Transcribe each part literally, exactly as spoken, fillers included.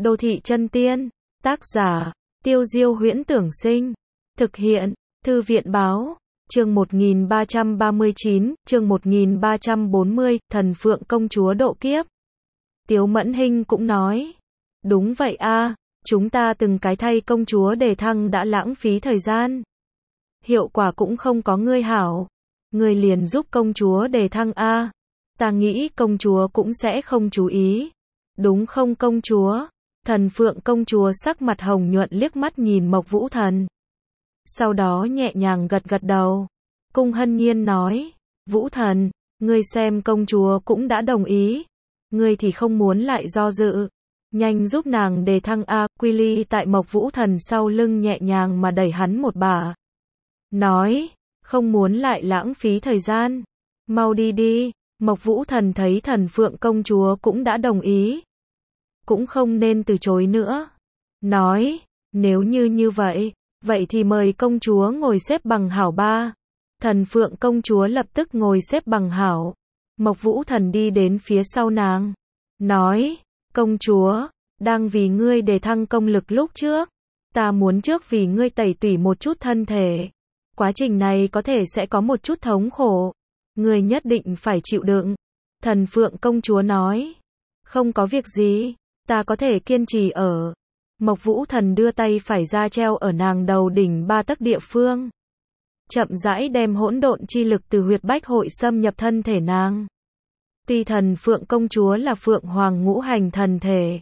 Đô thị chân tiên, tác giả, Tiêu Diêu Huyễn Tưởng Sinh, thực hiện, Thư viện Báo, chương một nghìn ba trăm ba mươi chín, chương một nghìn ba trăm bốn mươi, Thần Phượng Công Chúa độ kiếp. Tiếu Mẫn Hinh cũng nói, đúng vậy a, chúng ta từng cái thay công chúa đề thăng đã lãng phí thời gian. Hiệu quả cũng không có ngươi hảo. Ngươi liền giúp công chúa đề thăng a. Ta nghĩ công chúa cũng sẽ không chú ý. Đúng không công chúa? Thần Phượng công chúa sắc mặt hồng nhuận liếc mắt nhìn Mộc Vũ Thần. Sau đó nhẹ nhàng gật gật đầu. Cung Hân Nhiên nói, Vũ Thần, ngươi xem công chúa cũng đã đồng ý. Ngươi thì không muốn lại do dự. Nhanh giúp nàng đề thăng a. Quy Ly tại Mộc Vũ Thần sau lưng nhẹ nhàng mà đẩy hắn một bà. Nói, không muốn lại lãng phí thời gian. Mau đi đi. Mộc Vũ Thần thấy Thần Phượng công chúa cũng đã đồng ý. Cũng không nên từ chối nữa. Nói, nếu như như vậy, vậy thì mời công chúa ngồi xếp bằng hảo ba. Thần Phượng công chúa lập tức ngồi xếp bằng hảo. Mộc Vũ Thần đi đến phía sau nàng. Nói, công chúa, đang vì ngươi đề thăng công lực lúc trước. Ta muốn trước vì ngươi tẩy tủy một chút thân thể. Quá trình này có thể sẽ có một chút thống khổ. Ngươi nhất định phải chịu đựng. Thần Phượng công chúa nói, không có việc gì, ta có thể kiên trì ở. Mộc Vũ Thần đưa tay phải ra treo ở nàng đầu đỉnh ba tấc địa phương. Chậm rãi đem hỗn độn chi lực từ huyệt bách hội xâm nhập thân thể nàng. Tuy Thần Phượng công chúa là Phượng Hoàng ngũ hành thần thể.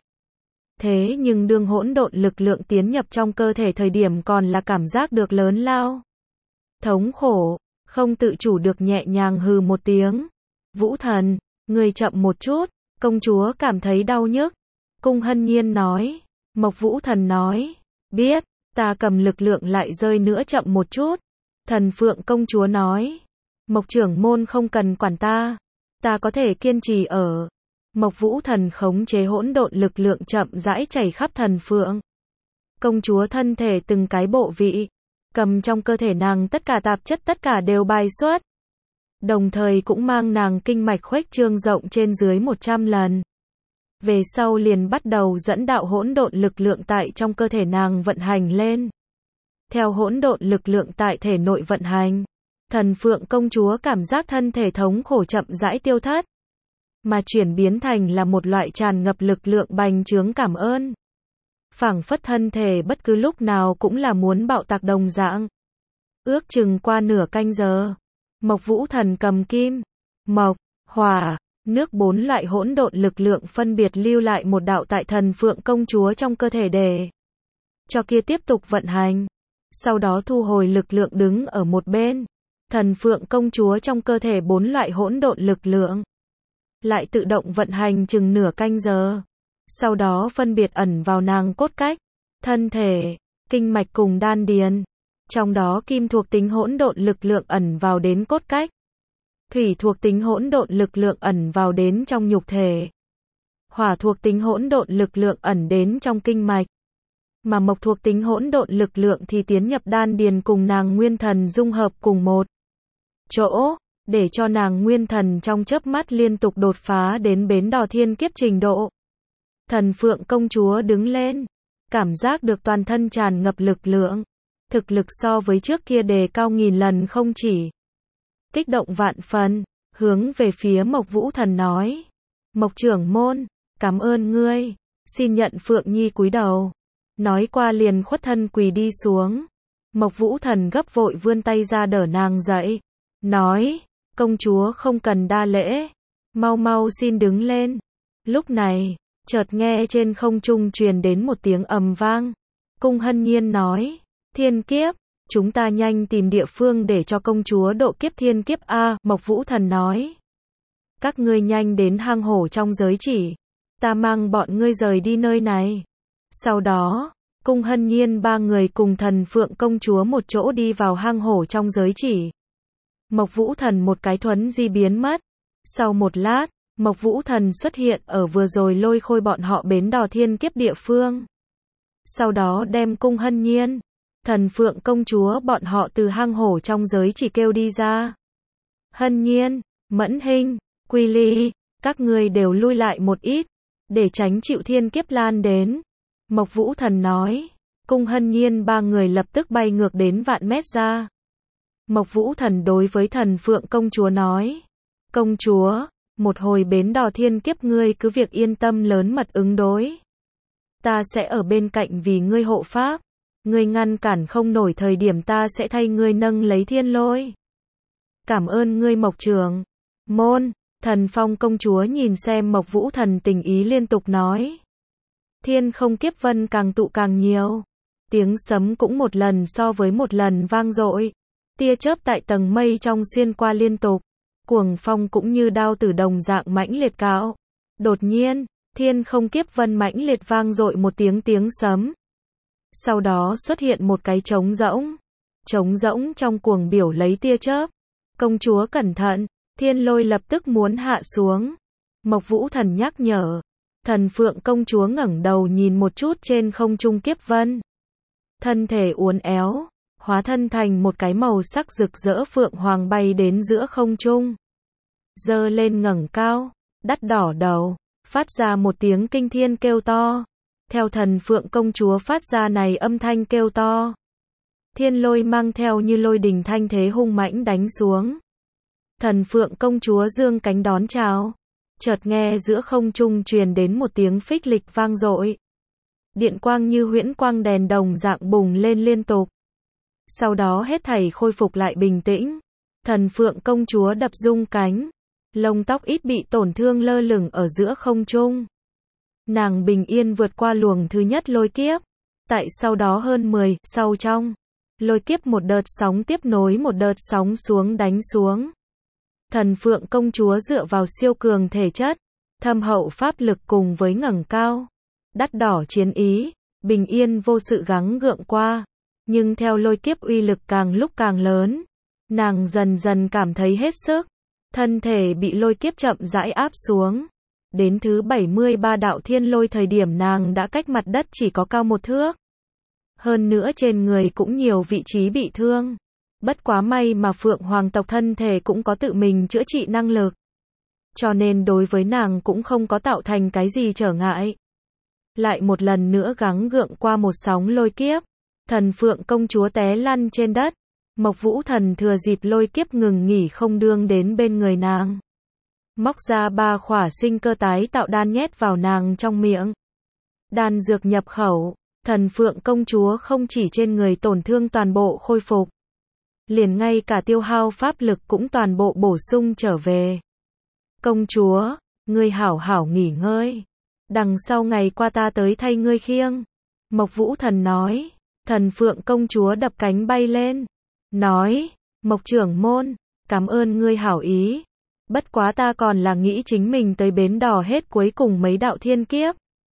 Thế nhưng đương hỗn độn lực lượng tiến nhập trong cơ thể thời điểm còn là cảm giác được lớn lao. Thống khổ, không tự chủ được nhẹ nhàng hừ một tiếng. Vũ Thần, ngươi chậm một chút, công chúa cảm thấy đau nhức. Cung Hân Nhiên nói. Mộc Vũ Thần nói, biết, ta cầm lực lượng lại rơi nữa chậm một chút. Thần Phượng công chúa nói, Mộc trưởng môn không cần quản ta, ta có thể kiên trì ở. Mộc Vũ Thần khống chế hỗn độn lực lượng chậm rãi chảy khắp Thần Phượng công chúa thân thể từng cái bộ vị, cầm trong cơ thể nàng tất cả tạp chất tất cả đều bài xuất. Đồng thời cũng mang nàng kinh mạch khuếch trương rộng trên dưới một trăm lần. Về sau liền bắt đầu dẫn đạo hỗn độn lực lượng tại trong cơ thể nàng vận hành lên. Theo hỗn độn lực lượng tại thể nội vận hành, Thần Phượng công chúa cảm giác thân thể thống khổ chậm rãi tiêu thất, mà chuyển biến thành là một loại tràn ngập lực lượng bành trướng cảm ơn. Phảng phất thân thể bất cứ lúc nào cũng là muốn bạo tạc đồng dạng. Ước chừng qua nửa canh giờ, Mộc Vũ Thần cầm kim, mộc, hỏa, nước bốn loại hỗn độn lực lượng phân biệt lưu lại một đạo tại Thần Phượng công chúa trong cơ thể để cho kia tiếp tục vận hành. Sau đó thu hồi lực lượng đứng ở một bên. Thần Phượng công chúa trong cơ thể bốn loại hỗn độn lực lượng lại tự động vận hành chừng nửa canh giờ. Sau đó phân biệt ẩn vào nàng cốt cách, thân thể, kinh mạch cùng đan điền. Trong đó kim thuộc tính hỗn độn lực lượng ẩn vào đến cốt cách. Thủy thuộc tính hỗn độn lực lượng ẩn vào đến trong nhục thể. Hỏa thuộc tính hỗn độn lực lượng ẩn đến trong kinh mạch. Mà mộc thuộc tính hỗn độn lực lượng thì tiến nhập đan điền cùng nàng nguyên thần dung hợp cùng một chỗ, để cho nàng nguyên thần trong chớp mắt liên tục đột phá đến bến đò thiên kiếp trình độ. Thần Phượng công chúa đứng lên, cảm giác được toàn thân tràn ngập lực lượng, thực lực so với trước kia đề cao nghìn lần không chỉ. Kích động vạn phần, hướng về phía Mộc Vũ Thần nói, Mộc trưởng môn, cảm ơn ngươi, xin nhận Phượng Nhi cúi đầu. Nói qua liền khuất thân quỳ đi xuống. Mộc Vũ Thần gấp vội vươn tay ra đỡ nàng dậy, nói, công chúa không cần đa lễ, mau mau xin đứng lên. Lúc này, chợt nghe trên không trung truyền đến một tiếng ầm vang. Cung Hân Nhiên nói, thiên kiếp, chúng ta nhanh tìm địa phương để cho công chúa độ kiếp thiên kiếp a. Mộc Vũ Thần nói, các ngươi nhanh đến hang hổ trong giới chỉ, ta mang bọn ngươi rời đi nơi này. Sau đó, Cung Hân Nhiên ba người cùng Thần Phượng công chúa một chỗ đi vào hang hổ trong giới chỉ. Mộc Vũ Thần một cái thuấn di biến mất. Sau một lát, Mộc Vũ Thần xuất hiện ở vừa rồi lôi khôi bọn họ bến đò thiên kiếp địa phương. Sau đó đem Cung Hân Nhiên, Thần Phượng công chúa bọn họ từ hang hổ trong giới chỉ kêu đi ra. Hân Nhiên, Mẫn Hinh, Quy Ly, các ngươi đều lui lại một ít, để tránh chịu thiên kiếp lan đến. Mộc Vũ Thần nói. Cung Hân Nhiên ba người lập tức bay ngược đến vạn mét ra. Mộc Vũ Thần đối với Thần Phượng công chúa nói. Công chúa, một hồi bến đò thiên kiếp ngươi cứ việc yên tâm lớn mật ứng đối. Ta sẽ ở bên cạnh vì ngươi hộ pháp. Ngươi ngăn cản không nổi thời điểm ta sẽ thay ngươi nâng lấy thiên lôi. Cảm ơn ngươi Mộc Trưởng Môn. Thần Phong công chúa nhìn xem Mộc Vũ Thần tình ý liên tục nói. Thiên không kiếp vân càng tụ càng nhiều. Tiếng sấm cũng một lần so với một lần vang dội. Tia chớp tại tầng mây trong xuyên qua liên tục. Cuồng phong cũng như đao tử đồng dạng mãnh liệt cạo. Đột nhiên, thiên không kiếp vân mãnh liệt vang dội một tiếng tiếng sấm. Sau đó xuất hiện một cái trống rỗng. Trống rỗng trong cuồng biểu lấy tia chớp. Công chúa cẩn thận, thiên lôi lập tức muốn hạ xuống. Mộc Vũ Thần nhắc nhở. Thần Phượng công chúa ngẩng đầu nhìn một chút trên không trung kiếp vân. Thân thể uốn éo, hóa thân thành một cái màu sắc rực rỡ phượng hoàng bay đến giữa không trung. Giơ lên ngẩng cao, đắt đỏ đầu, phát ra một tiếng kinh thiên kêu to. Theo Thần Phượng công chúa phát ra này âm thanh kêu to. Thiên lôi mang theo như lôi đình thanh thế hung mãnh đánh xuống. Thần Phượng công chúa dương cánh đón chào. Chợt nghe giữa không trung truyền đến một tiếng phích lịch vang dội. Điện quang như huyễn quang đèn đồng dạng bùng lên liên tục. Sau đó hết thảy khôi phục lại bình tĩnh. Thần Phượng công chúa đập rung cánh. Lông tóc ít bị tổn thương lơ lửng ở giữa không trung. Nàng bình yên vượt qua luồng thứ nhất lôi kiếp. Tại sau đó hơn mười, sau trong lôi kiếp một đợt sóng tiếp nối một đợt sóng xuống đánh xuống. Thần Phượng công chúa dựa vào siêu cường thể chất, thâm hậu pháp lực cùng với ngẩng cao, đắt đỏ chiến ý, bình yên vô sự gắng gượng qua. Nhưng theo lôi kiếp uy lực càng lúc càng lớn, nàng dần dần cảm thấy hết sức, thân thể bị lôi kiếp chậm rãi áp xuống. Đến thứ bảy mươi ba đạo thiên lôi thời điểm nàng đã cách mặt đất chỉ có cao một thước. Hơn nữa trên người cũng nhiều vị trí bị thương. Bất quá may mà Phượng Hoàng tộc thân thể cũng có tự mình chữa trị năng lực. Cho nên đối với nàng cũng không có tạo thành cái gì trở ngại. Lại một lần nữa gắng gượng qua một sóng lôi kiếp. Thần Phượng công chúa té lăn trên đất. Mộc Vũ Thần thừa dịp lôi kiếp ngừng nghỉ không đương đến bên người nàng. Móc ra ba khỏa sinh cơ tái tạo đan nhét vào nàng trong miệng. Đan dược nhập khẩu. Thần Phượng công chúa không chỉ trên người tổn thương toàn bộ khôi phục. Liền ngay cả tiêu hao pháp lực cũng toàn bộ bổ sung trở về. Công chúa, ngươi hảo hảo nghỉ ngơi. Đằng sau ngày qua ta tới thay ngươi khiêng. Mộc Vũ Thần nói. Thần Phượng công chúa đập cánh bay lên. Nói, Mộc trưởng môn, cảm ơn ngươi hảo ý. Bất quá ta còn là nghĩ chính mình tới bến đò hết cuối cùng mấy đạo thiên kiếp.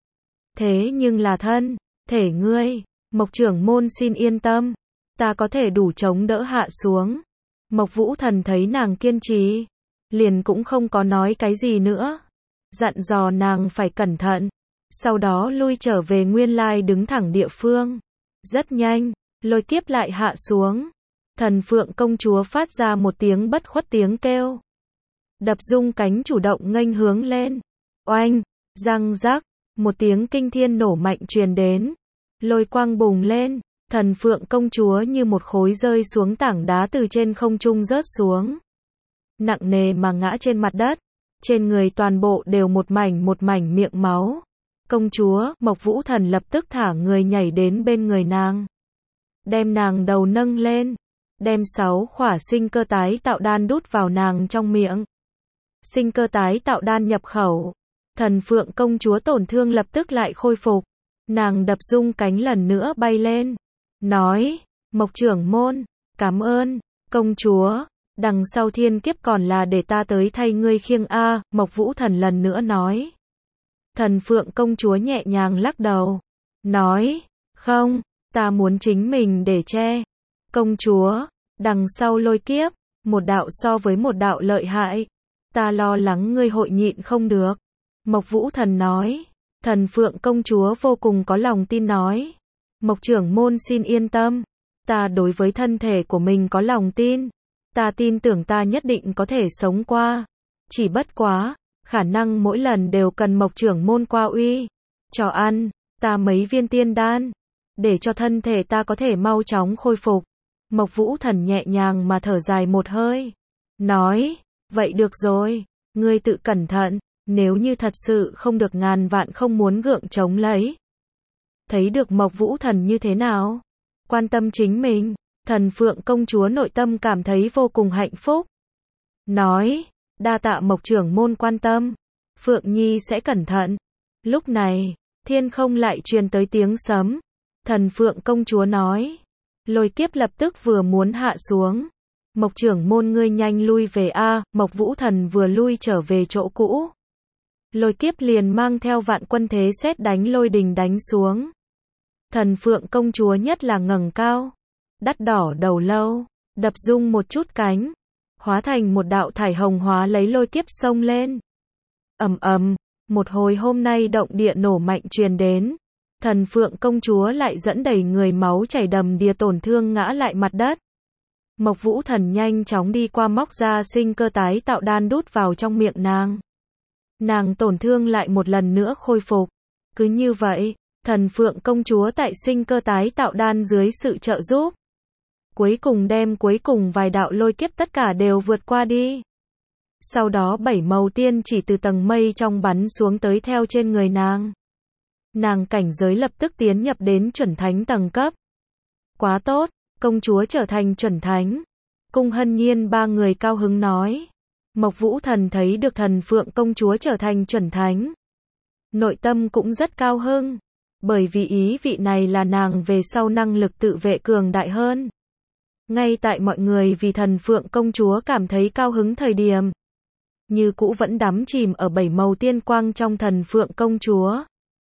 Thế nhưng là thân, thể ngươi, Mộc trưởng môn xin yên tâm. Ta có thể đủ chống đỡ hạ xuống. Mộc Vũ Thần thấy nàng kiên trì, liền cũng không có nói cái gì nữa. Dặn dò nàng phải cẩn thận. Sau đó lui trở về nguyên lai đứng thẳng địa phương. Rất nhanh, lôi kiếp lại hạ xuống. Thần Phượng công chúa phát ra một tiếng bất khuất tiếng kêu. Đập rung cánh chủ động nghênh hướng lên. Oanh, răng rắc, một tiếng kinh thiên nổ mạnh truyền đến. Lôi quang bùng lên. Thần Phượng công chúa như một khối rơi xuống tảng đá từ trên không trung rớt xuống. Nặng nề mà ngã trên mặt đất. Trên người toàn bộ đều một mảnh một mảnh miệng máu. Công chúa, Mộc Vũ Thần lập tức thả người nhảy đến bên người nàng. Đem nàng đầu nâng lên. Đem sáu khỏa sinh cơ tái tạo đan đút vào nàng trong miệng. Sinh cơ tái tạo đan nhập khẩu. Thần Phượng công chúa tổn thương lập tức lại khôi phục. Nàng đập rung cánh lần nữa bay lên. Nói, Mộc trưởng môn, cảm ơn, công chúa, đằng sau thiên kiếp còn là để ta tới thay ngươi khiêng a. Mộc Vũ Thần lần nữa nói. Thần Phượng công chúa nhẹ nhàng lắc đầu. Nói, không, ta muốn chính mình để che. Công chúa, đằng sau lôi kiếp, một đạo so với một đạo lợi hại. Ta lo lắng ngươi hội nhịn không được. Mộc Vũ Thần nói. Thần Phượng công chúa vô cùng có lòng tin nói. Mộc trưởng môn xin yên tâm. Ta đối với thân thể của mình có lòng tin. Ta tin tưởng ta nhất định có thể sống qua. Chỉ bất quá, khả năng mỗi lần đều cần Mộc trưởng môn qua uy. Cho ăn. ta mấy viên tiên đan, để cho thân thể ta có thể mau chóng khôi phục. Mộc Vũ Thần nhẹ nhàng mà thở dài một hơi, nói, vậy được rồi, ngươi tự cẩn thận, nếu như thật sự không được ngàn vạn không muốn gượng chống lấy. Thấy được Mộc Vũ Thần như thế nào, quan tâm chính mình, Thần Phượng công chúa nội tâm cảm thấy vô cùng hạnh phúc. Nói, đa tạ Mộc trưởng môn quan tâm, Phượng Nhi sẽ cẩn thận. Lúc này, thiên không lại truyền tới tiếng sấm. Thần Phượng công chúa nói, lôi kiếp lập tức vừa muốn hạ xuống. Mộc trưởng môn ngươi nhanh lui về a. Mộc Vũ Thần vừa lui trở về chỗ cũ. Lôi kiếp liền mang theo vạn quân thế sét đánh lôi đình đánh xuống. Thần Phượng công chúa nhất là ngẩng cao, đắt đỏ đầu lâu, đập rung một chút cánh, hóa thành một đạo thải hồng hóa lấy lôi kiếp xông lên. Ầm ầm, một hồi hôm nay động địa nổ mạnh truyền đến. Thần Phượng công chúa lại dẫn đầy người máu chảy đầm đìa tổn thương ngã lại mặt đất. Mộc Vũ Thần nhanh chóng đi qua móc ra sinh cơ tái tạo đan đút vào trong miệng nàng. Nàng tổn thương lại một lần nữa khôi phục. Cứ như vậy, Thần Phượng công chúa tại sinh cơ tái tạo đan dưới sự trợ giúp, cuối cùng đem cuối cùng vài đạo lôi kiếp tất cả đều vượt qua đi. Sau đó bảy màu tiên chỉ từ tầng mây trong bắn xuống tới theo trên người nàng. Nàng cảnh giới lập tức tiến nhập đến chuẩn thánh tầng cấp. Quá tốt, công chúa trở thành chuẩn thánh. Cung Hân Nhiên ba người cao hứng nói. Mộc Vũ Thần thấy được Thần Phượng công chúa trở thành chuẩn thánh, nội tâm cũng rất cao hứng, bởi vì ý vị này là nàng về sau năng lực tự vệ cường đại hơn. Ngay tại mọi người vì Thần Phượng công chúa cảm thấy cao hứng thời điểm, như cũ vẫn đắm chìm ở bảy màu tiên quang trong Thần Phượng công chúa.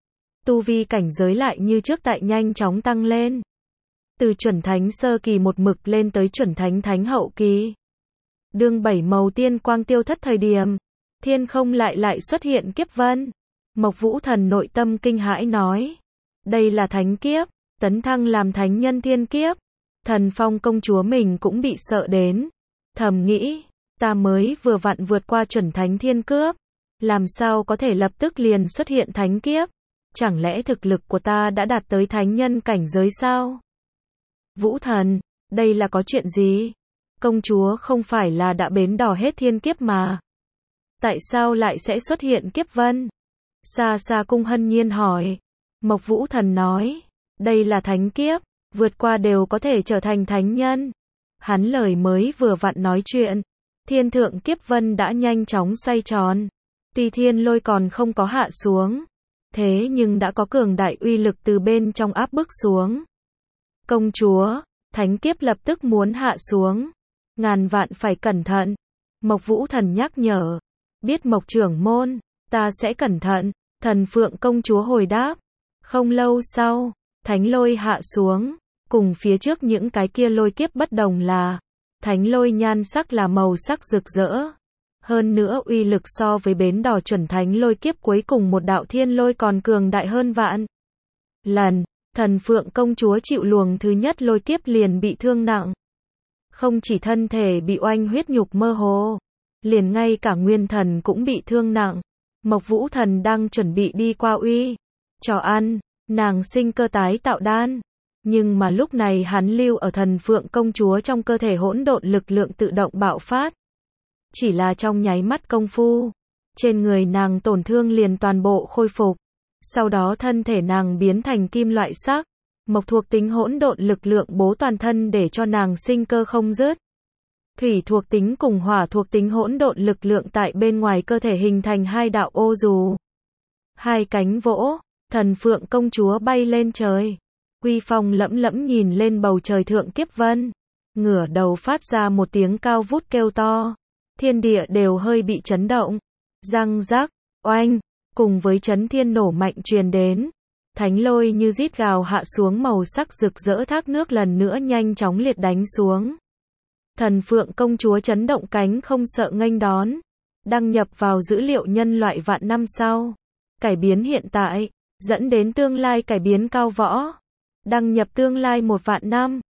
Tu vi cảnh giới lại như trước tại nhanh chóng tăng lên. Từ chuẩn thánh sơ kỳ một mực lên tới chuẩn thánh thánh hậu kỳ. Đương bảy màu tiên quang tiêu thất thời điểm, thiên không lại lại xuất hiện kiếp vân. Mộc Vũ Thần nội tâm kinh hãi nói, đây là thánh kiếp, tấn thăng làm thánh nhân thiên kiếp. Thần Phong công chúa mình cũng bị sợ đến, thầm nghĩ, ta mới vừa vặn vượt qua chuẩn thánh thiên cướp, làm sao có thể lập tức liền xuất hiện thánh kiếp, chẳng lẽ thực lực của ta đã đạt tới thánh nhân cảnh giới sao? Vũ Thần, đây là có chuyện gì? Công chúa không phải là đã bến đò hết thiên kiếp mà, tại sao lại sẽ xuất hiện kiếp vân? Xa xa Cung Hân Nhiên hỏi. Mộc Vũ Thần nói, đây là thánh kiếp, vượt qua đều có thể trở thành thánh nhân. Hắn lời mới vừa vặn nói chuyện, thiên thượng kiếp vân đã nhanh chóng xoay tròn. Tuy thiên lôi còn không có hạ xuống, thế nhưng đã có cường đại uy lực từ bên trong áp bức xuống. Công chúa, thánh kiếp lập tức muốn hạ xuống, ngàn vạn phải cẩn thận. Mộc Vũ Thần nhắc nhở. Biết Mộc trưởng môn, ta sẽ cẩn thận. Thần Phượng công chúa hồi đáp. Không lâu sau, thánh lôi hạ xuống, cùng phía trước những cái kia lôi kiếp bất đồng là, thánh lôi nhan sắc là màu sắc rực rỡ. Hơn nữa uy lực so với bến đò chuẩn thánh lôi kiếp cuối cùng một đạo thiên lôi còn cường đại hơn vạn lần. Thần Phượng công chúa chịu luồng thứ nhất lôi kiếp liền bị thương nặng. Không chỉ thân thể bị oanh huyết nhục mơ hồ, liền ngay cả nguyên thần cũng bị thương nặng. Mộc Vũ Thần đang chuẩn bị đi qua uy cho ăn nàng sinh cơ tái tạo đan, nhưng mà lúc này hắn lưu ở Thần Phượng công chúa trong cơ thể hỗn độn lực lượng tự động bạo phát. Chỉ là trong nháy mắt công phu, trên người nàng tổn thương liền toàn bộ khôi phục. Sau đó thân thể nàng biến thành kim loại sắc, mộc thuộc tính hỗn độn lực lượng bố toàn thân để cho nàng sinh cơ không dứt. Thủy thuộc tính cùng hỏa thuộc tính hỗn độn lực lượng tại bên ngoài cơ thể hình thành hai đạo ô dù. Hai cánh vỗ, Thần Phượng công chúa bay lên trời. Uy phong lẫm lẫm nhìn lên bầu trời thượng kiếp vân, ngửa đầu phát ra một tiếng cao vút kêu to. Thiên địa đều hơi bị chấn động. Răng rắc, oanh, cùng với chấn thiên nổ mạnh truyền đến. Thánh lôi như rít gào hạ xuống, màu sắc rực rỡ thác nước lần nữa nhanh chóng liệt đánh xuống. Thần Phượng công chúa chấn động cánh không sợ nghênh đón. Đăng nhập vào dữ liệu nhân loại vạn năm sau. Cải biến hiện tại, dẫn đến tương lai cải biến cao võ. Đăng nhập tương lai một vạn năm.